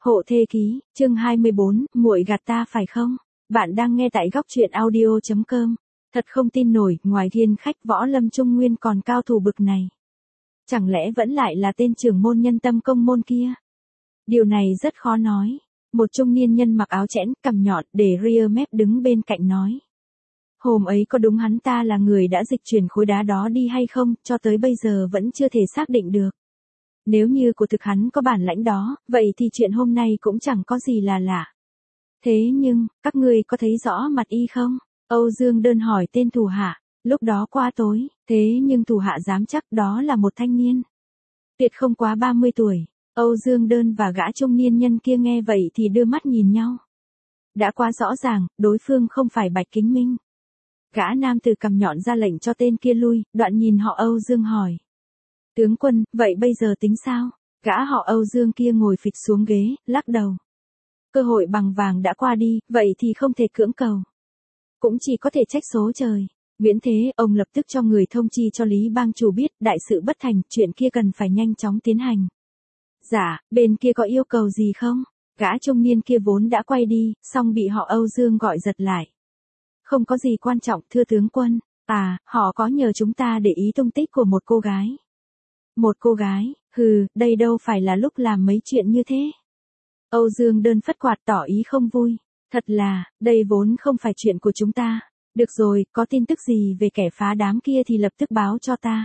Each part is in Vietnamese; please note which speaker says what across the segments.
Speaker 1: Hộ thê ký, chương 24, muội gạt ta phải không? Bạn đang nghe tại góc truyện audio.com. Thật không tin nổi, ngoài Hiên khách Võ Lâm Trung Nguyên còn cao thủ bực này. Chẳng lẽ vẫn lại là tên trưởng môn Nhân Tâm Công môn kia? Điều này rất khó nói. Một trung niên nhân mặc áo chẽn, cằm nhọn, để ria mép đứng bên cạnh nói. Hôm ấy có đúng hắn ta là người đã dịch chuyển khối đá đó đi hay không, cho tới bây giờ vẫn chưa thể xác định được. Nếu như của thực hắn có bản lãnh đó, vậy thì chuyện hôm nay cũng chẳng có gì là lạ. Thế nhưng, các ngươi có thấy rõ mặt y không? Âu Dương Đơn hỏi tên thủ hạ. Lúc đó qua tối, thế nhưng thủ hạ dám chắc đó là một thanh niên. Tuyệt không quá 30 tuổi. Âu Dương Đơn và gã trung niên nhân kia nghe vậy thì đưa mắt nhìn nhau. Đã quá rõ ràng, đối phương không phải Bạch Kính Minh. Gã nam tử cầm nhọn ra lệnh cho tên kia lui, đoạn nhìn họ Âu Dương hỏi. Tướng quân, vậy bây giờ tính sao? Gã họ Âu Dương kia ngồi phịch xuống ghế, lắc đầu. Cơ hội bằng vàng đã qua đi, vậy thì không thể cưỡng cầu. Cũng chỉ có thể trách số trời. Miễn thế, ông lập tức cho người thông chi cho Lý Bang chủ biết, đại sự bất thành, chuyện kia cần phải nhanh chóng tiến hành. Dạ, bên kia có yêu cầu gì không? Gã trung niên kia vốn đã quay đi, xong bị họ Âu Dương gọi giật lại. Không có gì quan trọng, thưa tướng quân. À, họ có nhờ chúng ta để ý tung tích của một cô gái. Một cô gái, đây đâu phải là lúc làm mấy chuyện như thế. Âu Dương Đơn phất quạt tỏ ý không vui. Thật là, đây vốn không phải chuyện của chúng ta. Được rồi, có tin tức gì về kẻ phá đám kia thì lập tức báo cho ta.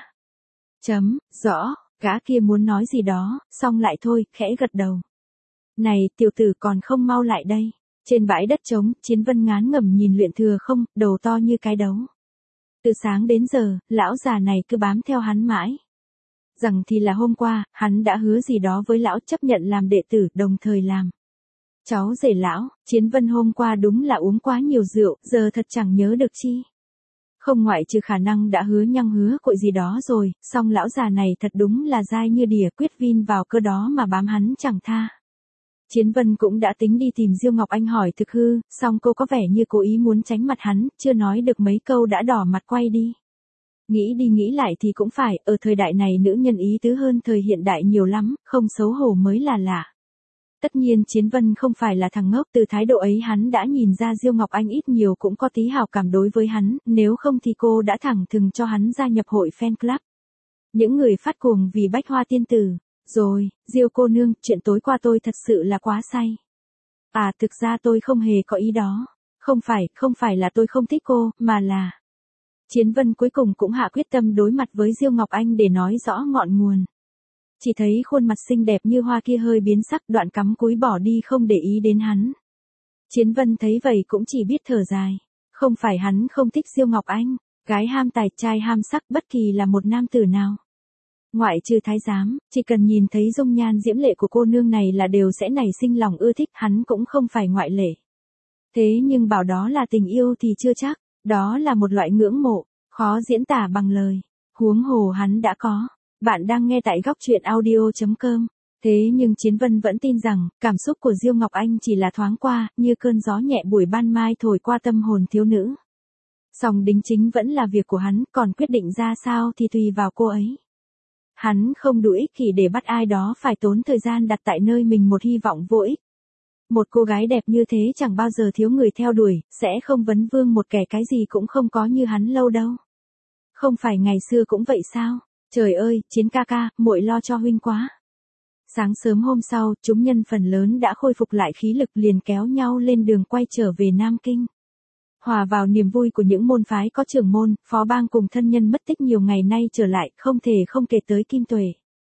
Speaker 1: Rõ, gã kia muốn nói gì đó, xong lại thôi, khẽ gật đầu. Này, tiểu tử còn không mau lại đây. Trên bãi đất trống, Chiến Vân ngán ngẩm nhìn Luyện Thừa Không, đầu to như cái đấu. Từ sáng đến giờ, lão già này cứ bám theo hắn mãi. Rằng thì là hôm qua, hắn đã hứa gì đó với lão chấp nhận làm đệ tử, đồng thời làm cháu rể lão. Chiến Vân hôm qua đúng là uống quá nhiều rượu, giờ thật chẳng nhớ được chi. Không ngoại trừ khả năng đã hứa nhăng hứa cội gì đó rồi, song lão già này thật đúng là dai như đỉa, quyết vin vào cơ đó mà bám hắn chẳng tha. Chiến Vân cũng đã tính đi tìm Diêu Ngọc Anh hỏi thực hư, song cô có vẻ như cố ý muốn tránh mặt hắn, chưa nói được mấy câu đã đỏ mặt quay đi. Nghĩ đi nghĩ lại thì cũng phải, ở thời đại này nữ nhân ý tứ hơn thời hiện đại nhiều lắm, không xấu hổ mới là lạ. Tất nhiên Chiến Vân không phải là thằng ngốc, từ thái độ ấy hắn đã nhìn ra Diêu Ngọc Anh ít nhiều cũng có tí hảo cảm đối với hắn, nếu không thì cô đã thẳng thừng cho hắn gia nhập hội fan club. Những người phát cuồng vì Bách Hoa Tiên Tử. Rồi, Diêu cô nương, chuyện tối qua tôi thật sự là quá say. À, thực ra tôi không hề có ý đó. Không phải là tôi không thích cô, mà là... Chiến Vân cuối cùng cũng hạ quyết tâm đối mặt với Diêu Ngọc Anh để nói rõ ngọn nguồn. Chỉ thấy khuôn mặt xinh đẹp như hoa kia hơi biến sắc, đoạn cắm cúi bỏ đi không để ý đến hắn. Chiến Vân thấy vậy cũng chỉ biết thở dài. Không phải hắn không thích Diêu Ngọc Anh, gái ham tài trai ham sắc bất kỳ là một nam tử nào. Ngoại trừ thái giám, chỉ cần nhìn thấy dung nhan diễm lệ của cô nương này là đều sẽ nảy sinh lòng ưa thích, hắn cũng không phải ngoại lệ. Thế nhưng bảo đó là tình yêu thì chưa chắc, đó là một loại ngưỡng mộ, khó diễn tả bằng lời. Huống hồ hắn đã có. Bạn đang nghe tại góc truyện audio.com. Thế nhưng Chiến Vân vẫn tin rằng, cảm xúc của Diêu Ngọc Anh chỉ là thoáng qua, như cơn gió nhẹ buổi ban mai thổi qua tâm hồn thiếu nữ. Song đính chính vẫn là việc của hắn, còn quyết định ra sao thì tùy vào cô ấy. Hắn không đủ ích kỷ để bắt ai đó phải tốn thời gian đặt tại nơi mình một hy vọng vô ích. Một cô gái đẹp như thế chẳng bao giờ thiếu người theo đuổi, sẽ không vấn vương một kẻ cái gì cũng không có như hắn lâu đâu. Không phải ngày xưa cũng vậy sao? Trời ơi, Chiến ca ca, muội lo cho huynh quá. Sáng sớm hôm sau, chúng nhân phần lớn đã khôi phục lại khí lực liền kéo nhau lên đường quay trở về Nam Kinh. Hòa vào niềm vui của những môn phái có trưởng môn, phó bang cùng thân nhân mất tích nhiều ngày nay trở lại, không thể không kể tới Kim Tuệ.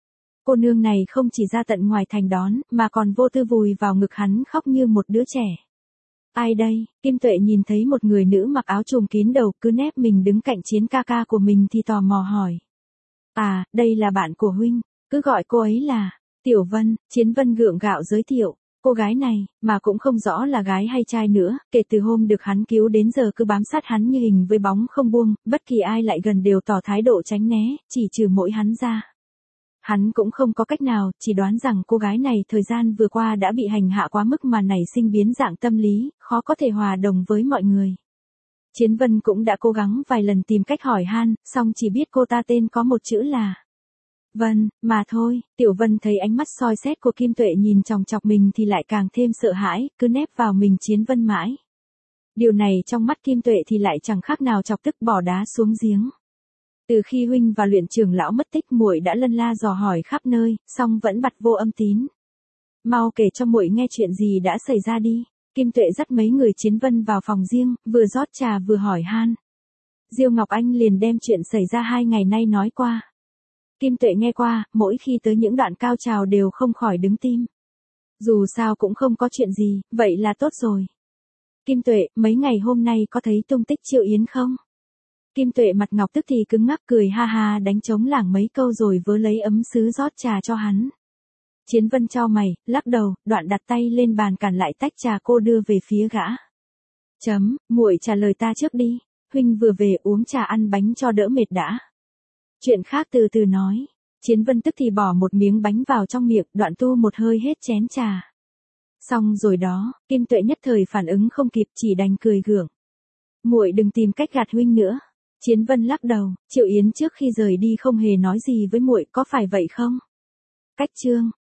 Speaker 1: Cô nương này không chỉ ra tận ngoài thành đón, mà còn vô tư vùi vào ngực hắn khóc như một đứa trẻ. Ai đây? Kim Tuệ nhìn thấy một người nữ mặc áo trùm kín đầu cứ nép mình đứng cạnh Chiến ca ca của mình thì tò mò hỏi. À, đây là bạn của huynh, cứ gọi cô ấy là Tiểu Vân. Chiến Vân gượng gạo giới thiệu. Cô gái này, mà cũng không rõ là gái hay trai nữa, kể từ hôm được hắn cứu đến giờ cứ bám sát hắn như hình với bóng không buông, bất kỳ ai lại gần đều tỏ thái độ tránh né, chỉ trừ mỗi hắn ra. Hắn cũng không có cách nào, chỉ đoán rằng cô gái này thời gian vừa qua đã bị hành hạ quá mức mà nảy sinh biến dạng tâm lý, khó có thể hòa đồng với mọi người. Chiến Vân cũng đã cố gắng vài lần tìm cách hỏi han, song chỉ biết cô ta tên có một chữ là Vân, mà thôi, Tiểu Vân thấy ánh mắt soi xét của Kim Tuệ nhìn chòng chọc mình thì lại càng thêm sợ hãi, cứ nép vào mình Chiến Vân mãi. Điều này trong mắt Kim Tuệ thì lại chẳng khác nào chọc tức bỏ đá xuống giếng. Từ khi huynh và luyện trưởng lão mất tích, muội đã lân la dò hỏi khắp nơi, song vẫn bặt vô âm tín. Mau kể cho muội nghe chuyện gì đã xảy ra đi. Kim Tuệ dắt mấy người Chiến Vân vào phòng riêng, vừa rót trà vừa hỏi han. Diêu Ngọc Anh liền đem chuyện xảy ra 2 ngày nay nói qua. Kim Tuệ nghe qua, mỗi khi tới những đoạn cao trào đều không khỏi đứng tim. Dù sao cũng không có chuyện gì, vậy là tốt rồi. Kim Tuệ, mấy ngày hôm nay có thấy tung tích Triệu Yến không? Kim Tuệ mặt ngọc tức thì cứng ngắc cười ha ha đánh trống lảng mấy câu rồi vớ lấy ấm sứ rót trà cho hắn. Chiến Vân chau mày, lắc đầu, đoạn đặt tay lên bàn cản lại tách trà cô đưa về phía gã. Muội trả lời ta trước đi, huynh vừa về uống trà ăn bánh cho đỡ mệt đã. Chuyện khác từ từ nói. Chiến Vân tức thì bỏ một miếng bánh vào trong miệng, đoạn tu một hơi hết chén trà. Xong rồi đó, Kim Tuệ nhất thời phản ứng không kịp, chỉ đành cười gượng. Muội đừng tìm cách gạt huynh nữa. Chiến Vân lắc đầu, Triệu Yến trước khi rời đi không hề nói gì với muội, có phải vậy không? Cách chương